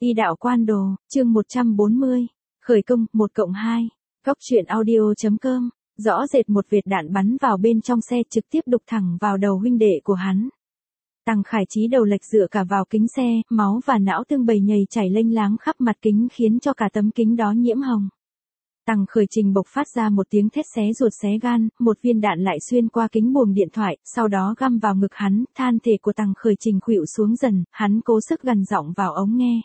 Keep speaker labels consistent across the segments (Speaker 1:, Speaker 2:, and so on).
Speaker 1: Y đạo quan đồ, chương 140. Khởi công, 1+2. Góc truyện audio.com. Rõ rệt một vệt đạn bắn vào bên trong xe trực tiếp đục thẳng vào đầu huynh đệ của hắn. Tằng Khải Chí đầu lệch dựa cả vào kính xe, máu và não tương bầy nhầy chảy lênh láng khắp mặt kính khiến cho cả tấm kính đó nhiễm hồng. Tằng Khởi Trình bộc phát ra một tiếng thét xé ruột xé gan, một viên đạn lại xuyên qua kính buồng điện thoại, sau đó găm vào ngực hắn, than thể của Tằng Khởi Trình khuỵu xuống dần, hắn cố sức gằn giọng vào ống nghe.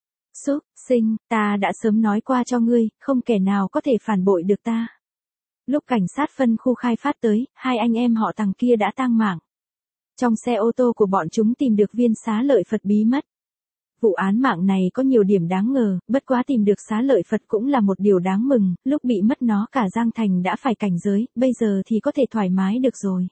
Speaker 1: Súc sinh, ta đã sớm nói qua cho ngươi, không kẻ nào có thể phản bội được ta. Lúc cảnh sát phân khu khai phát tới, hai anh em họ Tằng kia đã tang mạng. Trong xe ô tô của bọn chúng tìm được viên xá lợi Phật bí mất. Vụ án mạng này có nhiều điểm đáng ngờ, bất quá tìm được xá lợi Phật cũng là một điều đáng mừng, lúc bị mất nó cả Giang Thành đã phải cảnh giới, bây giờ thì có thể thoải mái được rồi.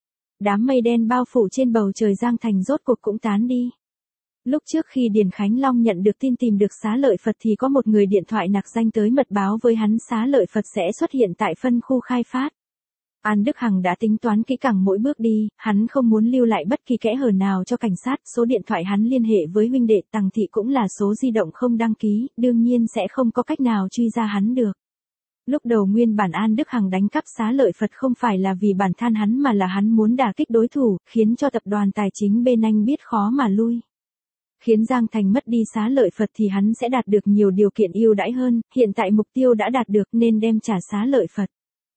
Speaker 1: Đám mây đen bao phủ trên bầu trời Giang Thành rốt cuộc cũng tán đi. Lúc trước khi Điền Khánh Long nhận được tin tìm được xá lợi Phật thì có một người điện thoại nặc danh tới mật báo với hắn xá lợi Phật sẽ xuất hiện tại phân khu khai phát. An Đức Hằng đã tính toán kỹ càng mỗi bước đi, hắn không muốn lưu lại bất kỳ kẽ hở nào cho cảnh sát, số điện thoại hắn liên hệ với huynh đệ Tằng Thị cũng là số di động không đăng ký, đương nhiên sẽ không có cách nào truy ra hắn được. Lúc đầu nguyên bản An Đức Hằng đánh cắp xá lợi Phật không phải là vì bản thân hắn mà là hắn muốn đả kích đối thủ, khiến cho tập đoàn tài chính bên Anh biết khó mà lui. Khiến Giang Thành mất đi xá lợi Phật thì hắn sẽ đạt được nhiều điều kiện ưu đãi hơn, hiện tại mục tiêu đã đạt được nên đem trả xá lợi Phật.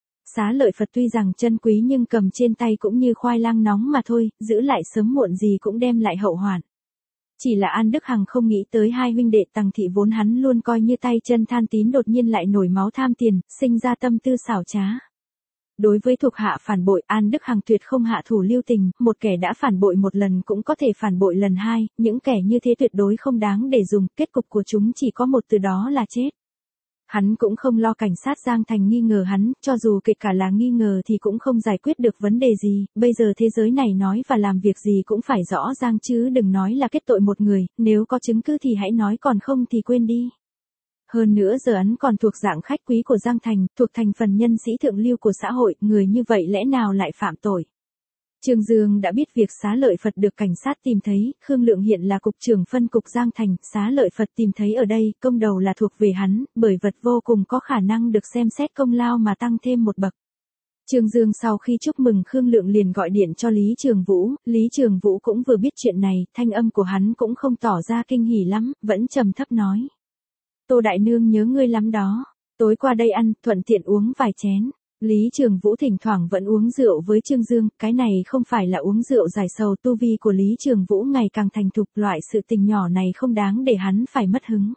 Speaker 1: Xá lợi Phật tuy rằng chân quý nhưng cầm trên tay cũng như khoai lang nóng mà thôi, giữ lại sớm muộn gì cũng đem lại hậu hoạn. Chỉ là An Đức Hằng không nghĩ tới hai huynh đệ Tằng Thị vốn hắn luôn coi như tay chân than tín đột nhiên lại nổi máu tham tiền, sinh ra tâm tư xảo trá. Đối với thuộc hạ phản bội, An Đức Hằng tuyệt không hạ thủ lưu tình, một kẻ đã phản bội một lần cũng có thể phản bội lần hai, những kẻ như thế tuyệt đối không đáng để dùng, kết cục của chúng chỉ có một từ đó là chết. Hắn cũng không lo cảnh sát Giang Thành nghi ngờ hắn, cho dù kể cả là nghi ngờ thì cũng không giải quyết được vấn đề gì, bây giờ thế giới này nói và làm việc gì cũng phải rõ ràng chứ đừng nói là kết tội một người, nếu có chứng cứ thì hãy nói còn không thì quên đi. Hơn nữa giờ hắn còn thuộc dạng khách quý của Giang Thành, thuộc thành phần nhân sĩ thượng lưu của xã hội, người như vậy lẽ nào lại phạm tội. Trương Dương đã biết việc xá lợi Phật được cảnh sát tìm thấy, Khương Lượng hiện là cục trưởng phân cục Giang Thành, xá lợi Phật tìm thấy ở đây, công đầu là thuộc về hắn, bởi vật vô cùng có khả năng được xem xét công lao mà tăng thêm một bậc. Trương Dương sau khi chúc mừng Khương Lượng liền gọi điện cho Lý Trường Vũ, Lý Trường Vũ cũng vừa biết chuyện này, thanh âm của hắn cũng không tỏ ra kinh hỉ lắm, vẫn trầm thấp nói. Tô Đại Nương nhớ ngươi lắm đó, tối qua đây ăn, thuận tiện uống vài chén. Lý Trường Vũ thỉnh thoảng vẫn uống rượu với Trương Dương, cái này không phải là uống rượu giải sầu, tu vi của Lý Trường Vũ ngày càng thành thục, loại sự tình nhỏ này không đáng để hắn phải mất hứng.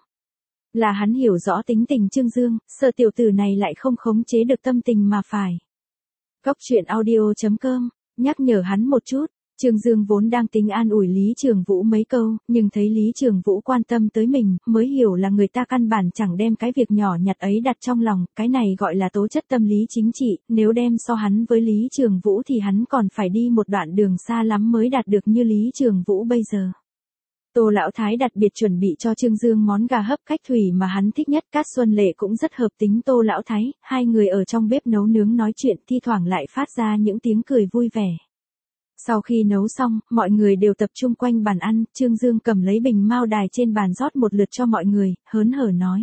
Speaker 1: Là hắn hiểu rõ tính tình Trương Dương, sợ tiểu tử này lại không khống chế được tâm tình mà phải. Góc truyện audio.com, nhắc nhở hắn một chút. Trương Dương vốn đang tính an ủi Lý Trường Vũ mấy câu, nhưng thấy Lý Trường Vũ quan tâm tới mình, mới hiểu là người ta căn bản chẳng đem cái việc nhỏ nhặt ấy đặt trong lòng, cái này gọi là tố chất tâm lý chính trị, nếu đem so hắn với Lý Trường Vũ thì hắn còn phải đi một đoạn đường xa lắm mới đạt được như Lý Trường Vũ bây giờ. Tô Lão Thái đặc biệt chuẩn bị cho Trương Dương món gà hấp cách thủy mà hắn thích nhất, Cát Xuân Lệ cũng rất hợp tính Tô Lão Thái, hai người ở trong bếp nấu nướng nói chuyện thi thoảng lại phát ra những tiếng cười vui vẻ. Sau khi nấu xong, mọi người đều tập trung quanh bàn ăn, Trương Dương cầm lấy bình mao đài trên bàn rót một lượt cho mọi người, hớn hở nói.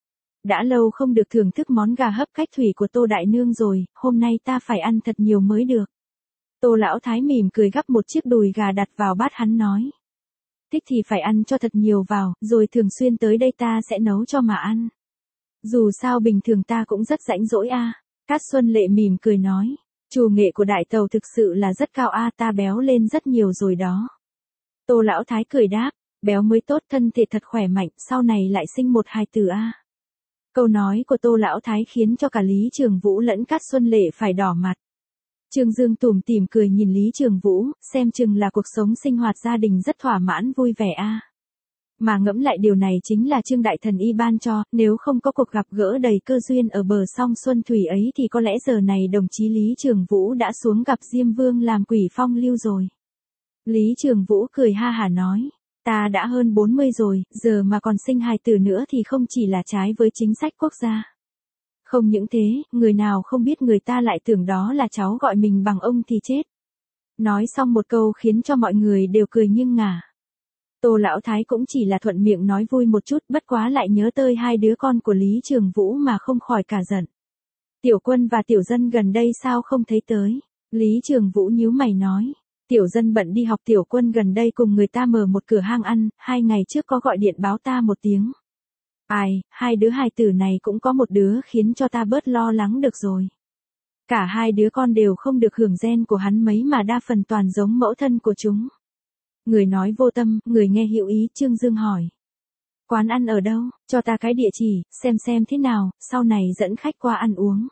Speaker 1: Đã lâu không được thưởng thức món gà hấp cách thủy của Tô Đại Nương rồi, hôm nay ta phải ăn thật nhiều mới được. Tô Lão Thái mỉm cười gắp một chiếc đùi gà đặt vào bát hắn nói. Thích thì phải ăn cho thật nhiều vào, rồi thường xuyên tới đây ta sẽ nấu cho mà ăn. Dù sao bình thường ta cũng rất rãnh rỗi a. Cát Xuân Lệ mỉm cười nói. Chủ nghệ của đại tàu thực sự là rất cao a, ta béo lên rất nhiều rồi đó. Tô Lão Thái cười đáp, béo mới tốt, thân thể thật khỏe mạnh, sau này lại sinh một hài tử a. Câu nói của Tô Lão Thái khiến cho cả Lý Trường Vũ lẫn Cát Xuân Lệ phải đỏ mặt. Trương Dương tủm tỉm cười nhìn Lý Trường Vũ, xem chừng là cuộc sống sinh hoạt gia đình rất thỏa mãn vui vẻ a. Mà ngẫm lại điều này chính là Trương Đại Thần y ban cho, nếu không có cuộc gặp gỡ đầy cơ duyên ở bờ sông Xuân Thủy ấy thì có lẽ giờ này đồng chí Lý Trường Vũ đã xuống gặp Diêm Vương làm quỷ phong lưu rồi. Lý Trường Vũ cười ha hả nói, ta đã hơn 40 rồi, giờ mà còn sinh hài tử nữa thì không chỉ là trái với chính sách quốc gia. Không những thế, người nào không biết người ta lại tưởng đó là cháu gọi mình bằng ông thì chết. Nói xong một câu khiến cho mọi người đều cười nghiêng ngả. Tô Lão Thái cũng chỉ là thuận miệng nói vui một chút, bất quá lại nhớ tới hai đứa con của Lý Trường Vũ mà không khỏi cả giận. Tiểu Quân và Tiểu Dân gần đây sao không thấy tới? Lý Trường Vũ nhíu mày nói. Tiểu Dân bận đi học, Tiểu Quân gần đây cùng người ta mở một cửa hang ăn, 2 ngày trước có gọi điện báo ta một tiếng. Ai, hai đứa hài tử này cũng có một đứa khiến cho ta bớt lo lắng được rồi. Cả hai đứa con đều không được hưởng gen của hắn mấy mà đa phần toàn giống mẫu thân của chúng. Người nói vô tâm, người nghe hữu ý, Trương Dương hỏi. Quán ăn ở đâu, cho ta cái địa chỉ, xem thế nào, sau này dẫn khách qua ăn uống.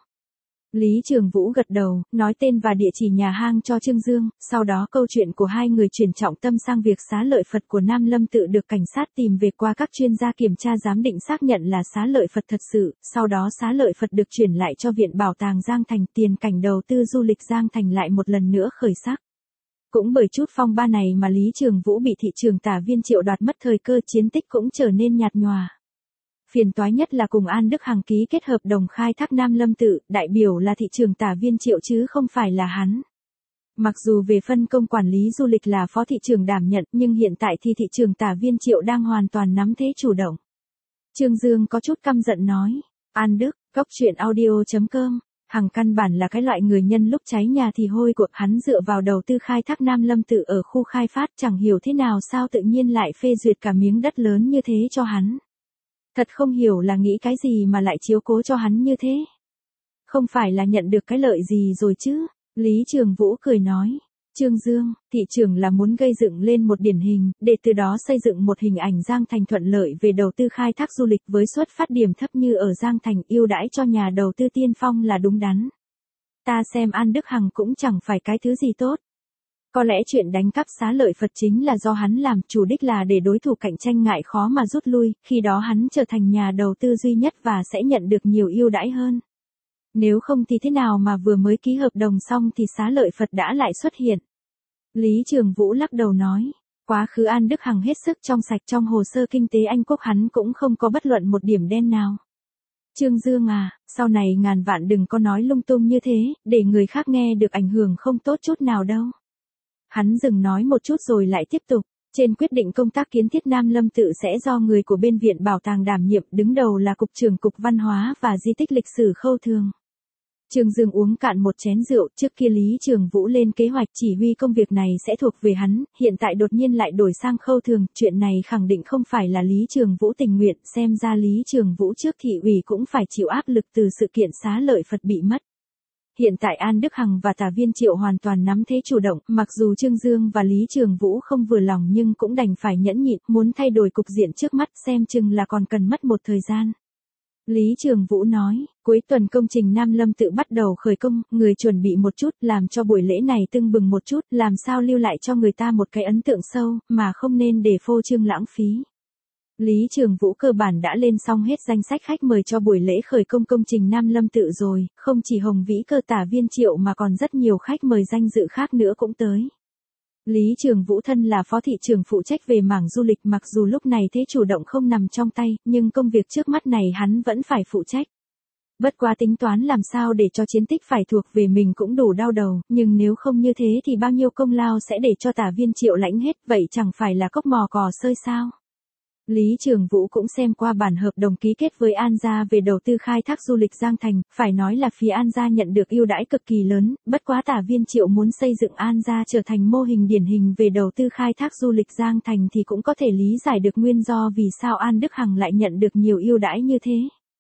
Speaker 1: Lý Trường Vũ gật đầu, nói tên và địa chỉ nhà hang cho Trương Dương, sau đó câu chuyện của hai người chuyển trọng tâm sang việc xá lợi Phật của Nam Lâm Tự được cảnh sát tìm về qua các chuyên gia kiểm tra giám định xác nhận là xá lợi Phật thật sự, sau đó xá lợi Phật được chuyển lại cho Viện Bảo tàng Giang Thành, tiền cảnh đầu tư du lịch Giang Thành lại một lần nữa khởi sắc. Cũng bởi chút phong ba này mà Lý Trường Vũ bị thị trường Tả Viên Triệu đoạt mất thời cơ, chiến tích cũng trở nên nhạt nhòa. Phiền toái nhất là cùng An Đức Hằng ký kết hợp đồng khai thác Nam Lâm Tự, đại biểu là thị trường Tả Viên Triệu chứ không phải là hắn. Mặc dù về phân công quản lý du lịch là phó thị trường đảm nhận, nhưng hiện tại thì thị trường Tả Viên Triệu đang hoàn toàn nắm thế chủ động. Trương Dương có chút căm giận nói. An Đức, goctruyện.audio.com. Hằng căn bản là cái loại người nhân lúc cháy nhà thì hôi của hắn, dựa vào đầu tư khai thác Nam Lâm Tự ở khu khai phát, chẳng hiểu thế nào sao tự nhiên lại phê duyệt cả miếng đất lớn như thế cho hắn. Thật không hiểu là nghĩ cái gì mà lại chiếu cố cho hắn như thế. Không phải là nhận được cái lợi gì rồi chứ? Lý Trường Vũ cười nói. Trương Dương, thị trường là muốn gây dựng lên một điển hình, để từ đó xây dựng một hình ảnh Giang Thành thuận lợi về đầu tư khai thác du lịch với xuất phát điểm thấp như ở Giang Thành, ưu đãi cho nhà đầu tư tiên phong là đúng đắn. Ta xem An Đức Hằng cũng chẳng phải cái thứ gì tốt. Có lẽ chuyện đánh cắp xá lợi Phật chính là do hắn làm, chủ đích là để đối thủ cạnh tranh ngại khó mà rút lui, khi đó hắn trở thành nhà đầu tư duy nhất và sẽ nhận được nhiều ưu đãi hơn. Nếu không thì thế nào mà vừa mới ký hợp đồng xong thì xá lợi Phật đã lại xuất hiện. Lý Trường Vũ lắc đầu nói, quá khứ An Đức Hằng hết sức trong sạch, trong hồ sơ kinh tế Anh Quốc hắn cũng không có bất luận một điểm đen nào. Trương Dương à, sau này ngàn vạn đừng có nói lung tung như thế, để người khác nghe được ảnh hưởng không tốt chút nào đâu. Hắn dừng nói một chút rồi lại tiếp tục. Trên quyết định công tác kiến thiết Nam Lâm Tự sẽ do người của bên Viện Bảo tàng đảm nhiệm, đứng đầu là Cục trưởng Cục Văn hóa và Di tích Lịch sử Khâu Thường. Trương Dương uống cạn một chén rượu, trước kia Lý Trường Vũ lên kế hoạch chỉ huy công việc này sẽ thuộc về hắn, hiện tại đột nhiên lại đổi sang Khâu Thường, chuyện này khẳng định không phải là Lý Trường Vũ tình nguyện, xem ra Lý Trường Vũ trước thị ủy cũng phải chịu áp lực từ sự kiện xá lợi Phật bị mất. Hiện tại An Đức Hằng và Tả Viên Triệu hoàn toàn nắm thế chủ động, mặc dù Trương Dương và Lý Trường Vũ không vừa lòng nhưng cũng đành phải nhẫn nhịn, muốn thay đổi cục diện trước mắt xem chừng là còn cần mất một thời gian. Lý Trường Vũ nói, cuối tuần công trình Nam Lâm Tự bắt đầu khởi công, người chuẩn bị một chút, làm cho buổi lễ này tưng bừng một chút, làm sao lưu lại cho người ta một cái ấn tượng sâu, mà không nên để phô trương lãng phí. Lý Trường Vũ cơ bản đã lên xong hết danh sách khách mời cho buổi lễ khởi công công trình Nam Lâm Tự rồi, không chỉ Hồng Vĩ Cơ, Tả Viên Triệu mà còn rất nhiều khách mời danh dự khác nữa cũng tới. Lý Trường Vũ thân là phó thị trưởng phụ trách về mảng du lịch, mặc dù lúc này thế chủ động không nằm trong tay, nhưng công việc trước mắt này hắn vẫn phải phụ trách. Bất quá tính toán làm sao để cho chiến tích phải thuộc về mình cũng đủ đau đầu, nhưng nếu không như thế thì bao nhiêu công lao sẽ để cho Tả Viên Triệu lãnh hết, vậy chẳng phải là cốc mò cò sơi sao? Lý Trường Vũ cũng xem qua bản hợp đồng ký kết với An Gia về đầu tư khai thác du lịch Giang Thành, phải nói là phía An Gia nhận được ưu đãi cực kỳ lớn, bất quá Tả Viên Triệu muốn xây dựng An Gia trở thành mô hình điển hình về đầu tư khai thác du lịch Giang Thành thì cũng có thể lý giải được nguyên do vì sao An Đức Hằng lại nhận được nhiều ưu đãi như thế.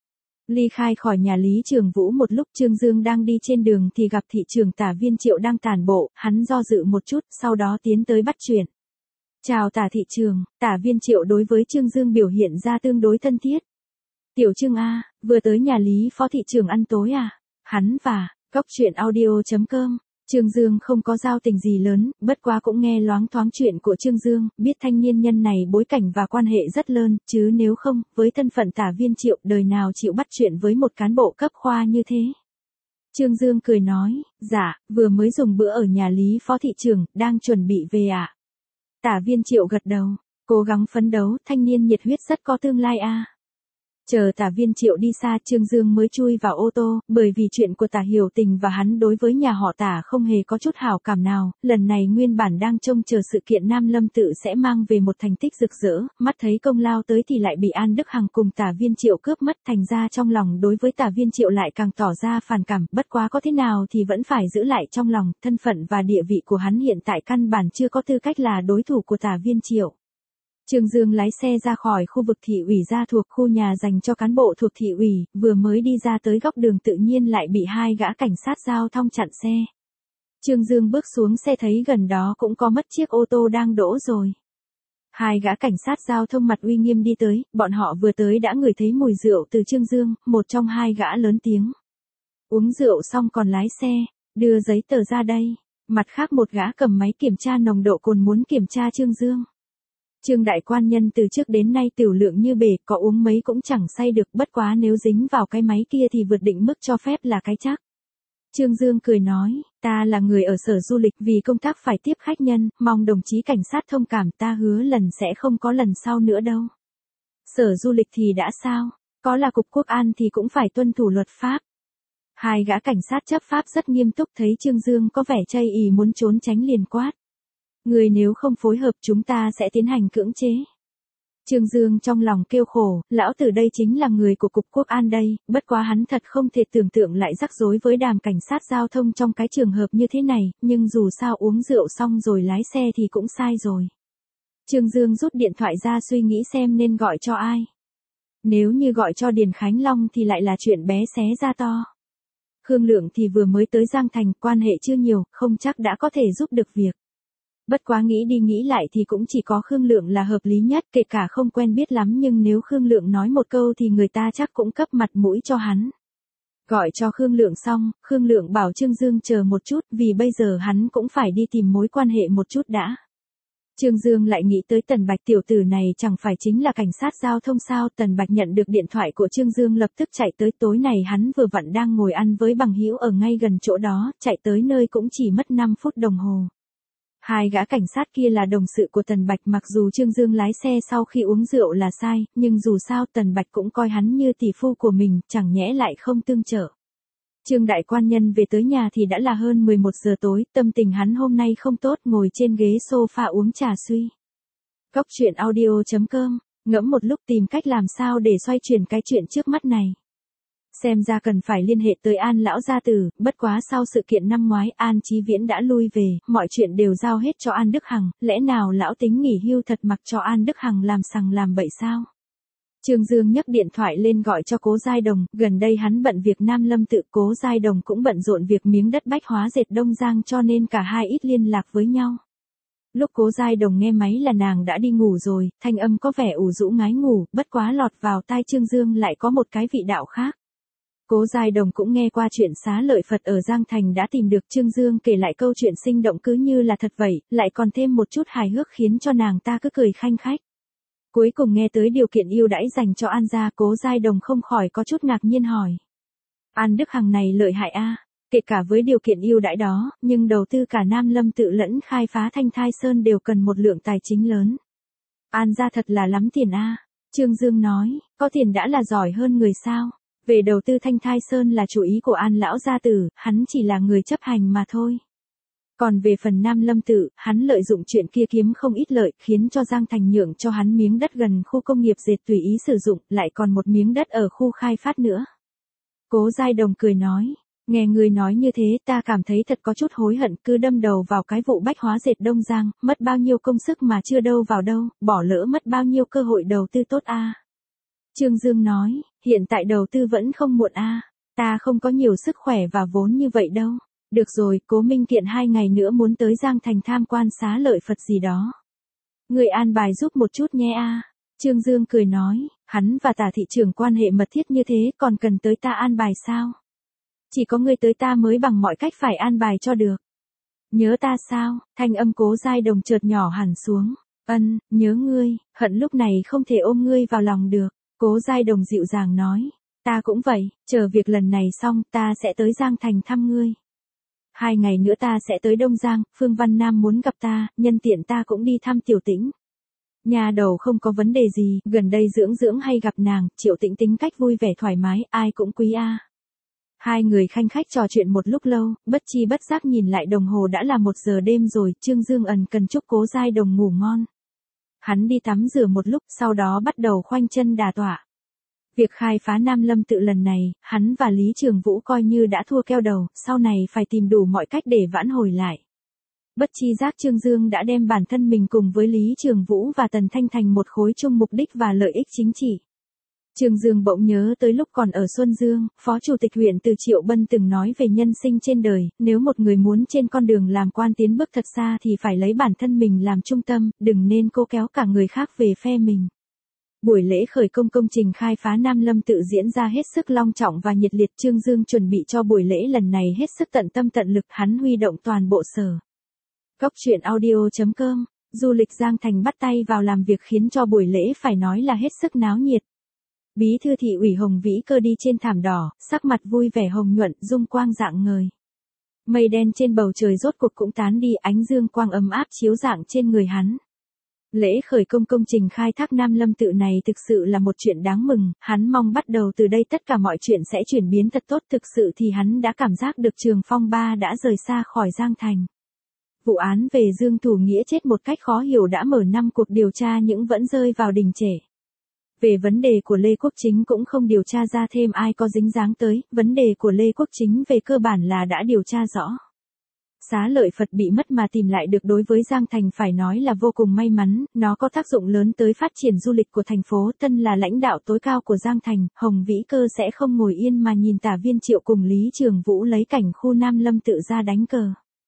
Speaker 1: Ly khai khỏi nhà Lý Trường Vũ một lúc, Trương Dương đang đi trên đường thì gặp thị trưởng Tả Viên Triệu đang tản bộ, hắn do dự một chút, sau đó tiến tới bắt chuyện. Chào Tả thị trường, Tả Viên Triệu đối với Trương Dương biểu hiện ra tương đối thân thiết. Tiểu Trương A, vừa tới nhà Lý phó thị trường ăn tối à? Hắn và goctruyện.audio.com. Trương Dương không có giao tình gì lớn, bất quá cũng nghe loáng thoáng chuyện của Trương Dương, biết thanh niên nhân này bối cảnh và quan hệ rất lớn, chứ nếu không, với thân phận Tả Viên Triệu, đời nào chịu bắt chuyện với một cán bộ cấp khoa như thế. Trương Dương cười nói, dạ, vừa mới dùng bữa ở nhà Lý phó thị trường, đang chuẩn bị về ạ. Tả Viên Triệu gật đầu, cố gắng phấn đấu, thanh niên nhiệt huyết rất có tương lai a. Chờ Tả Viên Triệu đi xa, Trương Dương mới chui vào ô tô, bởi vì chuyện của Tả Hiểu Tình và hắn đối với nhà họ Tả không hề có chút hảo cảm nào, lần này nguyên bản đang trông chờ sự kiện Nam Lâm Tự sẽ mang về một thành tích rực rỡ, mắt thấy công lao tới thì lại bị An Đức Hằng cùng Tả Viên Triệu cướp mất, thành ra trong lòng đối với Tả Viên Triệu lại càng tỏ ra phản cảm, bất quá có thế nào thì vẫn phải giữ lại trong lòng, thân phận và địa vị của hắn hiện tại căn bản chưa có tư cách là đối thủ của Tả Viên Triệu. Trương Dương lái xe ra khỏi khu vực thị ủy ra thuộc khu nhà dành cho cán bộ thuộc thị ủy, vừa mới đi ra tới góc đường tự nhiên lại bị hai gã cảnh sát giao thông chặn xe. Trương Dương bước xuống xe thấy gần đó cũng có mất chiếc ô tô đang đỗ rồi. Hai gã cảnh sát giao thông mặt uy nghiêm đi tới, bọn họ vừa tới đã ngửi thấy mùi rượu từ Trương Dương, một trong hai gã lớn tiếng. Uống rượu xong còn lái xe, đưa giấy tờ ra đây. Mặt khác một gã cầm máy kiểm tra nồng độ cồn muốn kiểm tra Trương Dương. Trương đại quan nhân từ trước đến nay tiểu lượng như bể, có uống mấy cũng chẳng say được, bất quá nếu dính vào cái máy kia thì vượt định mức cho phép là cái chắc. Trương Dương cười nói, ta là người ở sở du lịch vì công tác phải tiếp khách nhân, mong đồng chí cảnh sát thông cảm, ta hứa lần sẽ không có lần sau nữa đâu. Sở du lịch thì đã sao, có là cục quốc an thì cũng phải tuân thủ luật pháp. Hai gã cảnh sát chấp pháp rất nghiêm túc, thấy Trương Dương có vẻ chây ỳ muốn trốn tránh liền quát. Người nếu không phối hợp chúng ta sẽ tiến hành cưỡng chế. Trương Dương trong lòng kêu khổ, lão tử đây chính là người của cục quốc an đây, bất quá hắn thật không thể tưởng tượng lại rắc rối với đám cảnh sát giao thông trong cái trường hợp như thế này, nhưng dù sao uống rượu xong rồi lái xe thì cũng sai rồi. Trương Dương rút điện thoại ra suy nghĩ xem nên gọi cho ai. Nếu như gọi cho Điền Khánh Long thì lại là chuyện bé xé ra to. Khương Lượng thì vừa mới tới Giang Thành, quan hệ chưa nhiều, không chắc đã có thể giúp được việc. Bất quá nghĩ đi nghĩ lại thì cũng chỉ có Khương Lượng là hợp lý nhất, kể cả không quen biết lắm nhưng nếu Khương Lượng nói một câu thì người ta chắc cũng cấp mặt mũi cho hắn. Gọi cho Khương Lượng xong, Khương Lượng bảo Trương Dương chờ một chút vì bây giờ hắn cũng phải đi tìm mối quan hệ một chút đã. Trương Dương lại nghĩ tới Tần Bạch, tiểu tử này chẳng phải chính là cảnh sát giao thông sao. Tần Bạch nhận được điện thoại của Trương Dương lập tức chạy tới, tối này hắn vừa vặn đang ngồi ăn với bằng hữu ở ngay gần chỗ đó, chạy tới nơi cũng chỉ mất 5 phút đồng hồ. Hai gã cảnh sát kia là đồng sự của Tần Bạch, mặc dù Trương Dương lái xe sau khi uống rượu là sai, nhưng dù sao Tần Bạch cũng coi hắn như tỷ phu của mình, chẳng nhẽ lại không tương trợ. Trương đại quan nhân về tới nhà thì đã là hơn 11 giờ tối, tâm tình hắn hôm nay không tốt, ngồi trên ghế sofa uống trà suy. Góc truyện audio.com, ngẫm một lúc tìm cách làm sao để xoay chuyển cái chuyện trước mắt này. Xem ra cần phải liên hệ tới An lão gia tử, bất quá sau sự kiện năm ngoái An Chí Viễn đã lui về, mọi chuyện đều giao hết cho An Đức Hằng, lẽ nào lão tính nghỉ hưu thật mặc cho An Đức Hằng làm sằng làm bậy sao? Trương Dương nhấc điện thoại lên gọi cho Cố Giai Đồng, gần đây hắn bận việc Nam Lâm Tự, Cố Giai Đồng cũng bận rộn việc miếng đất Bách Hóa Dệt Đông Giang cho nên cả hai ít liên lạc với nhau. Lúc Cố Giai Đồng nghe máy là nàng đã đi ngủ rồi, thanh âm có vẻ ủ rũ ngái ngủ, bất quá lọt vào tai Trương Dương lại có một cái vị đạo khác. Cố Giai Đồng cũng nghe qua chuyện Xá Lợi Phật ở Giang Thành đã tìm được Trương Dương kể lại câu chuyện sinh động cứ như là thật vậy, lại còn thêm một chút hài hước khiến cho nàng ta cứ cười khanh khách. Cuối cùng nghe tới điều kiện ưu đãi dành cho An gia, Cố Giai Đồng không khỏi có chút ngạc nhiên hỏi. An Đức Hằng này lợi hại a, kể cả với điều kiện ưu đãi đó, nhưng đầu tư cả Nam Lâm Tự lẫn khai phá Thanh Thai Sơn đều cần một lượng tài chính lớn. An gia thật là lắm tiền a. Trương Dương nói, có tiền đã là giỏi hơn người sao? Về đầu tư Thanh Thai Sơn là chủ ý của An lão gia tử, hắn chỉ là người chấp hành mà thôi. Còn về phần Nam Lâm Tự, hắn lợi dụng chuyện kia kiếm không ít lợi, khiến cho Giang Thành nhượng cho hắn miếng đất gần khu công nghiệp dệt tùy ý sử dụng, lại còn một miếng đất ở khu khai phát nữa. Cố Giai Đồng cười nói, nghe người nói như thế ta cảm thấy thật có chút hối hận, cứ đâm đầu vào cái vụ Bách Hóa Dệt Đông Giang, mất bao nhiêu công sức mà chưa đâu vào đâu, bỏ lỡ mất bao nhiêu cơ hội đầu tư tốt a. Trương Dương nói, hiện tại đầu tư vẫn không muộn a, ta không có nhiều sức khỏe và vốn như vậy đâu. Được rồi, Cố Minh Kiện 2 ngày nữa muốn tới Giang Thành tham quan Xá Lợi Phật gì đó. Người an bài giúp một chút nhé a. Trương Dương cười nói, hắn và Tả thị trưởng quan hệ mật thiết như thế còn cần tới ta an bài sao? Chỉ có ngươi tới ta mới bằng mọi cách phải an bài cho được. Nhớ ta sao? Thanh âm Cố Giai Đồng chợt nhỏ hẳn xuống. Nhớ ngươi, hận lúc này không thể ôm ngươi vào lòng được. Cố Giai Đồng dịu dàng nói, ta cũng vậy, chờ việc lần này xong ta sẽ tới Giang Thành thăm ngươi. 2 ngày nữa ta sẽ tới Đông Giang, Phương Văn Nam muốn gặp ta, nhân tiện ta cũng đi thăm Tiểu Tĩnh. Nhà đầu không có vấn đề gì, gần đây dưỡng dưỡng hay gặp nàng, Triệu Tĩnh tính cách vui vẻ thoải mái, ai cũng quý a. Hai người khanh khách trò chuyện một lúc lâu, bất chi bất giác nhìn lại đồng hồ đã là 1 giờ đêm rồi, Trương Dương ẩn cần chúc Cố Giai Đồng ngủ ngon. Hắn đi tắm rửa một lúc, sau đó bắt đầu khoanh chân đả tọa. Việc khai phá Nam Lâm tự lần này, hắn và Lý Trường Vũ coi như đã thua keo đầu, sau này phải tìm đủ mọi cách để vãn hồi lại. Bất chi giác Trương Dương đã đem bản thân mình cùng với Lý Trường Vũ và Tần Thanh thành một khối chung mục đích và lợi ích chính trị. Trương Dương bỗng nhớ tới lúc còn ở Xuân Dương, Phó Chủ tịch huyện Từ Triệu Bân từng nói về nhân sinh trên đời, nếu một người muốn trên con đường làm quan tiến bước thật xa thì phải lấy bản thân mình làm trung tâm, đừng nên cố kéo cả người khác về phe mình. Buổi lễ khởi công công trình khai phá Nam Lâm tự diễn ra hết sức long trọng và nhiệt liệt. Trương Dương chuẩn bị cho buổi lễ lần này hết sức tận tâm tận lực, hắn huy động toàn bộ sở. Cóc truyện audio.com, du lịch Giang Thành bắt tay vào làm việc khiến cho buổi lễ phải nói là hết sức náo nhiệt. Bí thư thị ủy Hồng Vĩ Cơ đi trên thảm đỏ, sắc mặt vui vẻ hồng nhuận, dung quang rạng ngời. Mây đen trên bầu trời rốt cuộc cũng tán đi, ánh dương quang ấm áp chiếu rạng trên người hắn. Lễ khởi công công trình khai thác Nam Lâm tự này thực sự là một chuyện đáng mừng, hắn mong bắt đầu từ đây tất cả mọi chuyện sẽ chuyển biến thật tốt. Thực sự thì hắn đã cảm giác được Trường Phong Ba đã rời xa khỏi Giang Thành. Vụ án về Dương Thủ Nghĩa chết một cách khó hiểu đã mở 5 cuộc điều tra nhưng vẫn rơi vào đình trệ. Về vấn đề của Lê Quốc Chính cũng không điều tra ra thêm ai có dính dáng tới, vấn đề của Lê Quốc Chính về cơ bản là đã điều tra rõ. Xá Lợi Phật bị mất mà tìm lại được đối với Giang Thành phải nói là vô cùng may mắn, nó có tác dụng lớn tới phát triển du lịch của thành phố. Tân là lãnh đạo tối cao của Giang Thành, Hồng Vĩ Cơ sẽ không ngồi yên mà nhìn Tả Viên Triệu cùng Lý Trường Vũ lấy cảnh khu Nam Lâm tự ra đánh cờ.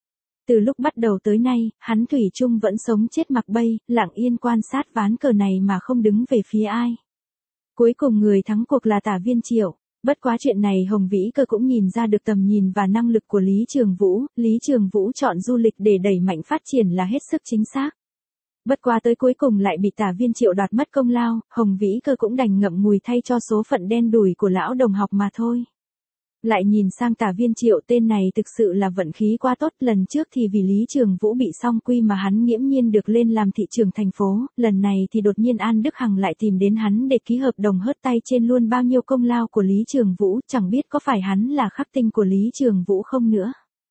Speaker 1: Từ lúc bắt đầu tới nay, hắn thủy chung vẫn sống chết mặc bay, lặng yên quan sát ván cờ này mà không đứng về phía ai. Cuối cùng người thắng cuộc là Tả Viên Triệu. Bất quá chuyện này Hồng Vĩ Cơ cũng nhìn ra được tầm nhìn và năng lực của Lý Trường Vũ. Lý Trường Vũ chọn du lịch để đẩy mạnh phát triển là hết sức chính xác. Bất quá tới cuối cùng lại bị Tả Viên Triệu đoạt mất công lao, Hồng Vĩ Cơ cũng đành ngậm ngùi thay cho số phận đen đủi của lão đồng học mà thôi. Lại nhìn sang Tả Viên Triệu, tên này thực sự là vận khí quá tốt, lần trước thì vì Lý Trường Vũ bị song quy mà hắn nghiễm nhiên được lên làm thị trưởng thành phố, lần này thì đột nhiên An Đức Hằng lại tìm đến hắn để ký hợp đồng hớt tay trên luôn bao nhiêu công lao của Lý Trường Vũ, chẳng biết có phải hắn là khắc tinh của Lý Trường Vũ không nữa.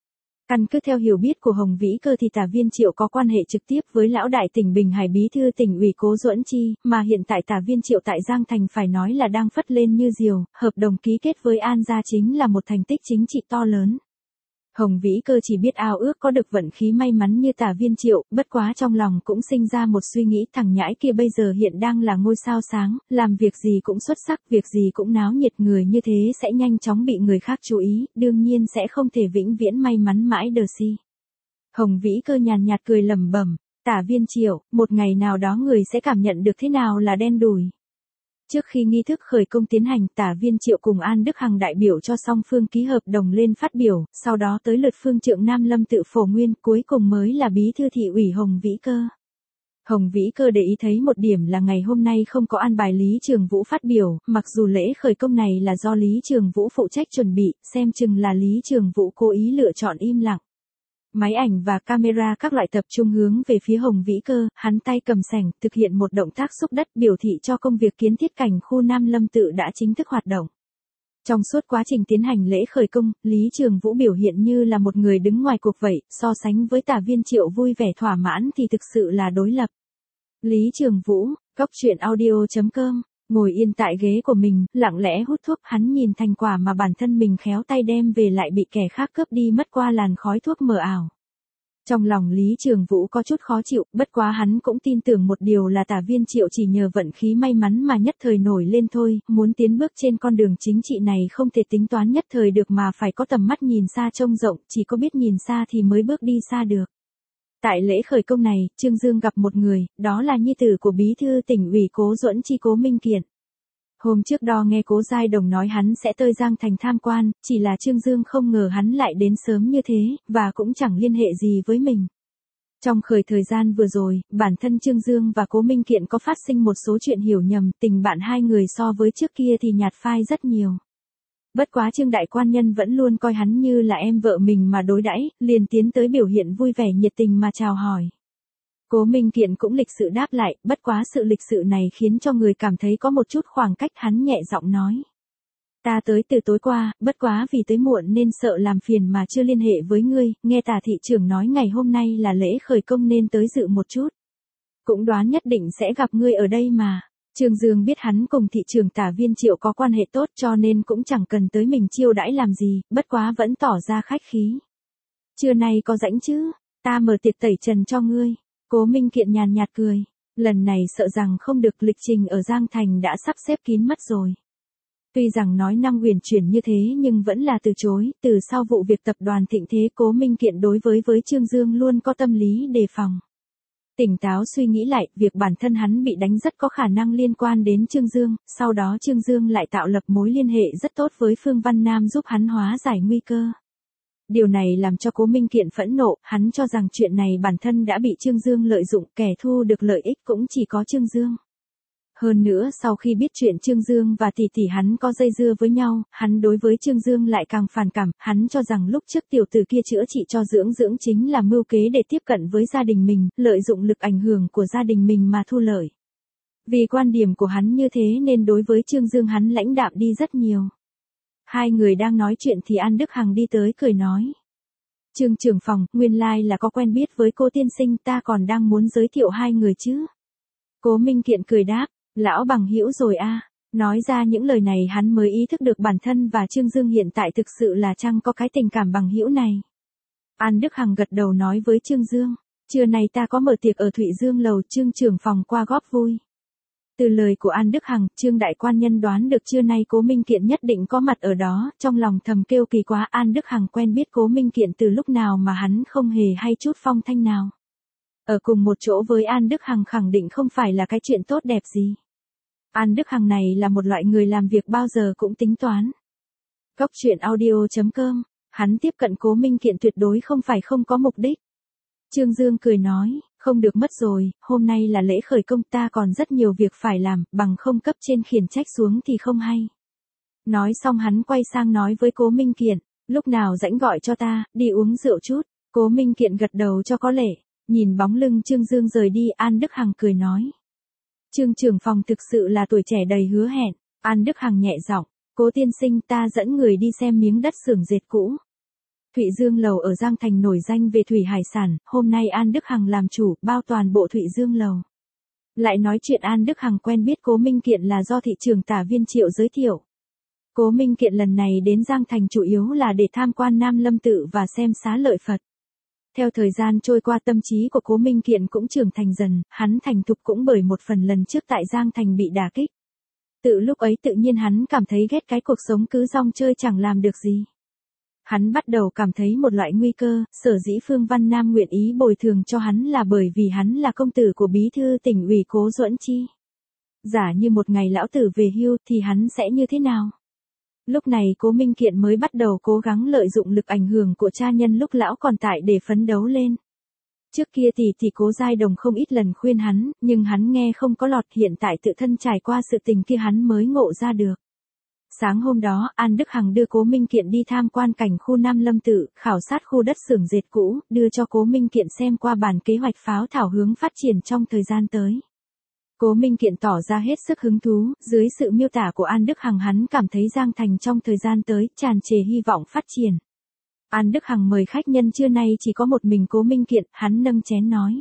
Speaker 1: Căn cứ theo hiểu biết của Hồng Vĩ Cơ thì Tả Viên Triệu có quan hệ trực tiếp với lão đại tỉnh Bình Hải bí thư tỉnh ủy Cố Duẫn Chi, mà hiện tại Tả Viên Triệu tại Giang Thành phải nói là đang phất lên như diều, hợp đồng ký kết với An gia chính là một thành tích chính trị to lớn. Hồng Vĩ Cơ chỉ biết ao ước có được vận khí may mắn như Tả Viên Triệu, bất quá trong lòng cũng sinh ra một suy nghĩ, thằng nhãi kia bây giờ hiện đang là ngôi sao sáng, làm việc gì cũng xuất sắc, việc gì cũng náo nhiệt, người như thế sẽ nhanh chóng bị người khác chú ý, đương nhiên sẽ không thể vĩnh viễn may mắn mãi đờ si. Hồng Vĩ Cơ nhàn nhạt cười lẩm bẩm, Tả Viên Triệu, một ngày nào đó người sẽ cảm nhận được thế nào là đen đủi. Trước khi nghi thức khởi công tiến hành, Tả Viên Triệu cùng An Đức Hằng đại biểu cho song phương ký hợp đồng lên phát biểu, sau đó tới lượt phương trượng Nam Lâm tự Phổ Nguyên, cuối cùng mới là bí thư thị ủy Hồng Vĩ Cơ. Hồng Vĩ Cơ để ý thấy một điểm là ngày hôm nay không có an bài Lý Trường Vũ phát biểu, mặc dù lễ khởi công này là do Lý Trường Vũ phụ trách chuẩn bị, xem chừng là Lý Trường Vũ cố ý lựa chọn im lặng. Máy ảnh và camera các loại tập trung hướng về phía Hồng Vĩ Cơ, hắn tay cầm sẻng, thực hiện một động tác xúc đất biểu thị cho công việc kiến thiết cảnh khu Nam Lâm tự đã chính thức hoạt động. Trong suốt quá trình tiến hành lễ khởi công, Lý Trường Vũ biểu hiện như là một người đứng ngoài cuộc vậy, so sánh với Tả Viên Triệu vui vẻ thỏa mãn thì thực sự là đối lập. Lý Trường Vũ, Cóc truyện audio.com, ngồi yên tại ghế của mình, lặng lẽ hút thuốc, hắn nhìn thành quả mà bản thân mình khéo tay đem về lại bị kẻ khác cướp đi mất qua làn khói thuốc mờ ảo. Trong lòng Lý Trường Vũ có chút khó chịu, bất quá hắn cũng tin tưởng một điều là Tả Viên Triệu chỉ nhờ vận khí may mắn mà nhất thời nổi lên thôi, muốn tiến bước trên con đường chính trị này không thể tính toán nhất thời được mà phải có tầm mắt nhìn xa trông rộng, chỉ có biết nhìn xa thì mới bước đi xa được. Tại lễ khởi công này, Trương Dương gặp một người, đó là nhi tử của bí thư tỉnh ủy Cố Duẫn Chi Cố Minh Kiện. Hôm trước đó nghe Cố Giai Đồng nói hắn sẽ tới Giang Thành tham quan, chỉ là Trương Dương không ngờ hắn lại đến sớm như thế, và cũng chẳng liên hệ gì với mình. Trong thời gian vừa rồi, bản thân Trương Dương và Cố Minh Kiện có phát sinh một số chuyện hiểu nhầm, tình bạn hai người so với trước kia thì nhạt phai rất nhiều. Bất quá Trương Đại Quan Nhân vẫn luôn coi hắn như là em vợ mình mà đối đãi, liền tiến tới biểu hiện vui vẻ nhiệt tình mà chào hỏi. Cố Minh Kiện cũng lịch sự đáp lại, bất quá sự lịch sự này khiến cho người cảm thấy có một chút khoảng cách, hắn nhẹ giọng nói. Ta tới từ tối qua, bất quá vì tới muộn nên sợ làm phiền mà chưa liên hệ với ngươi, nghe Tả thị trưởng nói ngày hôm nay là lễ khởi công nên tới dự một chút. Cũng đoán nhất định sẽ gặp ngươi ở đây mà. Trương Dương biết hắn cùng thị trưởng Tả Viên Triệu có quan hệ tốt cho nên cũng chẳng cần tới mình chiêu đãi làm gì, bất quá vẫn tỏ ra khách khí. Trưa nay có rảnh chứ, ta mở tiệc tẩy trần cho ngươi. Cố Minh Kiện nhàn nhạt cười. Lần này sợ rằng không được, lịch trình ở Giang Thành đã sắp xếp kín mất rồi. Tuy rằng nói năng uyển chuyển như thế nhưng vẫn là từ chối, từ sau vụ việc tập đoàn Thịnh Thế Cố Minh Kiện đối với Trương Dương luôn có tâm lý đề phòng. Tỉnh táo suy nghĩ lại, việc bản thân hắn bị đánh rất có khả năng liên quan đến Trương Dương, sau đó Trương Dương lại tạo lập mối liên hệ rất tốt với Phương Văn Nam giúp hắn hóa giải nguy cơ. Điều này làm cho Cố Minh Kiện phẫn nộ, hắn cho rằng chuyện này bản thân đã bị Trương Dương lợi dụng, kẻ thu được lợi ích cũng chỉ có Trương Dương. Hơn nữa sau khi biết chuyện Trương Dương và tỷ tỷ hắn có dây dưa với nhau, hắn đối với Trương Dương lại càng phản cảm, hắn cho rằng lúc trước tiểu tử kia chữa trị cho Dưỡng Dưỡng chính là mưu kế để tiếp cận với gia đình mình, lợi dụng lực ảnh hưởng của gia đình mình mà thu lợi. Vì quan điểm của hắn như thế nên đối với Trương Dương hắn lãnh đạm đi rất nhiều. Hai người đang nói chuyện thì An Đức Hằng đi tới cười nói. Trương trưởng phòng, nguyên lai là có quen biết với cô tiên sinh, ta còn đang muốn giới thiệu hai người chứ. Cố Minh Kiện cười đáp, lão bằng hữu rồi a. Nói ra những lời này hắn mới ý thức được bản thân và Trương Dương hiện tại thực sự là chăng có cái tình cảm bằng hữu này. An Đức Hằng gật đầu nói với Trương Dương, trưa nay ta có mở tiệc ở Thụy Dương lầu, Trương trưởng phòng qua góp vui. Từ lời của An Đức Hằng, Trương đại quan nhân đoán được trưa nay Cố Minh Kiện nhất định có mặt ở đó, trong lòng thầm kêu kỳ quá, An Đức Hằng quen biết Cố Minh Kiện từ lúc nào mà hắn không hề hay chút phong thanh nào. Ở cùng một chỗ với An Đức Hằng khẳng định không phải là cái chuyện tốt đẹp gì. An Đức Hằng này là một loại người làm việc bao giờ cũng tính toán. Góc truyện audio.com, hắn tiếp cận Cố Minh Kiện tuyệt đối không phải không có mục đích. Trương Dương cười nói, không được mất rồi, hôm nay là lễ khởi công, ta còn rất nhiều việc phải làm, bằng không cấp trên khiển trách xuống thì không hay. Nói xong hắn quay sang nói với Cố Minh Kiện, lúc nào rảnh gọi cho ta, đi uống rượu chút. Cố Minh Kiện gật đầu cho có lệ, nhìn bóng lưng Trương Dương rời đi, An Đức Hằng cười nói. Trương trưởng phòng thực sự là tuổi trẻ đầy hứa hẹn. An Đức Hằng nhẹ giọng, Cố tiên sinh, ta dẫn người đi xem miếng đất xưởng dệt cũ. Thụy Dương lầu ở Giang Thành nổi danh về thủy hải sản, hôm nay An Đức Hằng làm chủ, bao toàn bộ Thụy Dương lầu. Lại nói chuyện An Đức Hằng quen biết Cố Minh Kiện là do thị trưởng Tả Viên Triệu giới thiệu. Cố Minh Kiện lần này đến Giang Thành chủ yếu là để tham quan Nam Lâm Tự và xem xá lợi Phật. Theo thời gian trôi qua tâm trí của Cố Minh Kiện cũng trưởng thành dần, hắn thành thục cũng bởi một phần lần trước tại Giang Thành bị đả kích. Từ lúc ấy tự nhiên hắn cảm thấy ghét cái cuộc sống cứ rong chơi chẳng làm được gì. Hắn bắt đầu cảm thấy một loại nguy cơ, sở dĩ Phương Văn Nam nguyện ý bồi thường cho hắn là bởi vì hắn là công tử của bí thư tỉnh ủy Cố Duẫn Chi. Giả như một ngày lão tử về hưu thì hắn sẽ như thế nào? Lúc này Cố Minh Kiện mới bắt đầu cố gắng lợi dụng lực ảnh hưởng của cha nhân lúc lão còn tại để phấn đấu lên. Trước kia thì Cố Giai Đồng không ít lần khuyên hắn, nhưng hắn nghe không có lọt, hiện tại tự thân trải qua sự tình kia hắn mới ngộ ra được. Sáng hôm đó, An Đức Hằng đưa Cố Minh Kiện đi tham quan cảnh khu Nam Lâm Tự, khảo sát khu đất xưởng dệt cũ, đưa cho Cố Minh Kiện xem qua bản kế hoạch pháo thảo hướng phát triển trong thời gian tới. Cố Minh Kiện tỏ ra hết sức hứng thú, dưới sự miêu tả của An Đức Hằng hắn cảm thấy Giang Thành trong thời gian tới tràn trề hy vọng phát triển. An Đức Hằng mời khách nhân trưa nay chỉ có một mình Cố Minh Kiện, hắn nâng chén nói.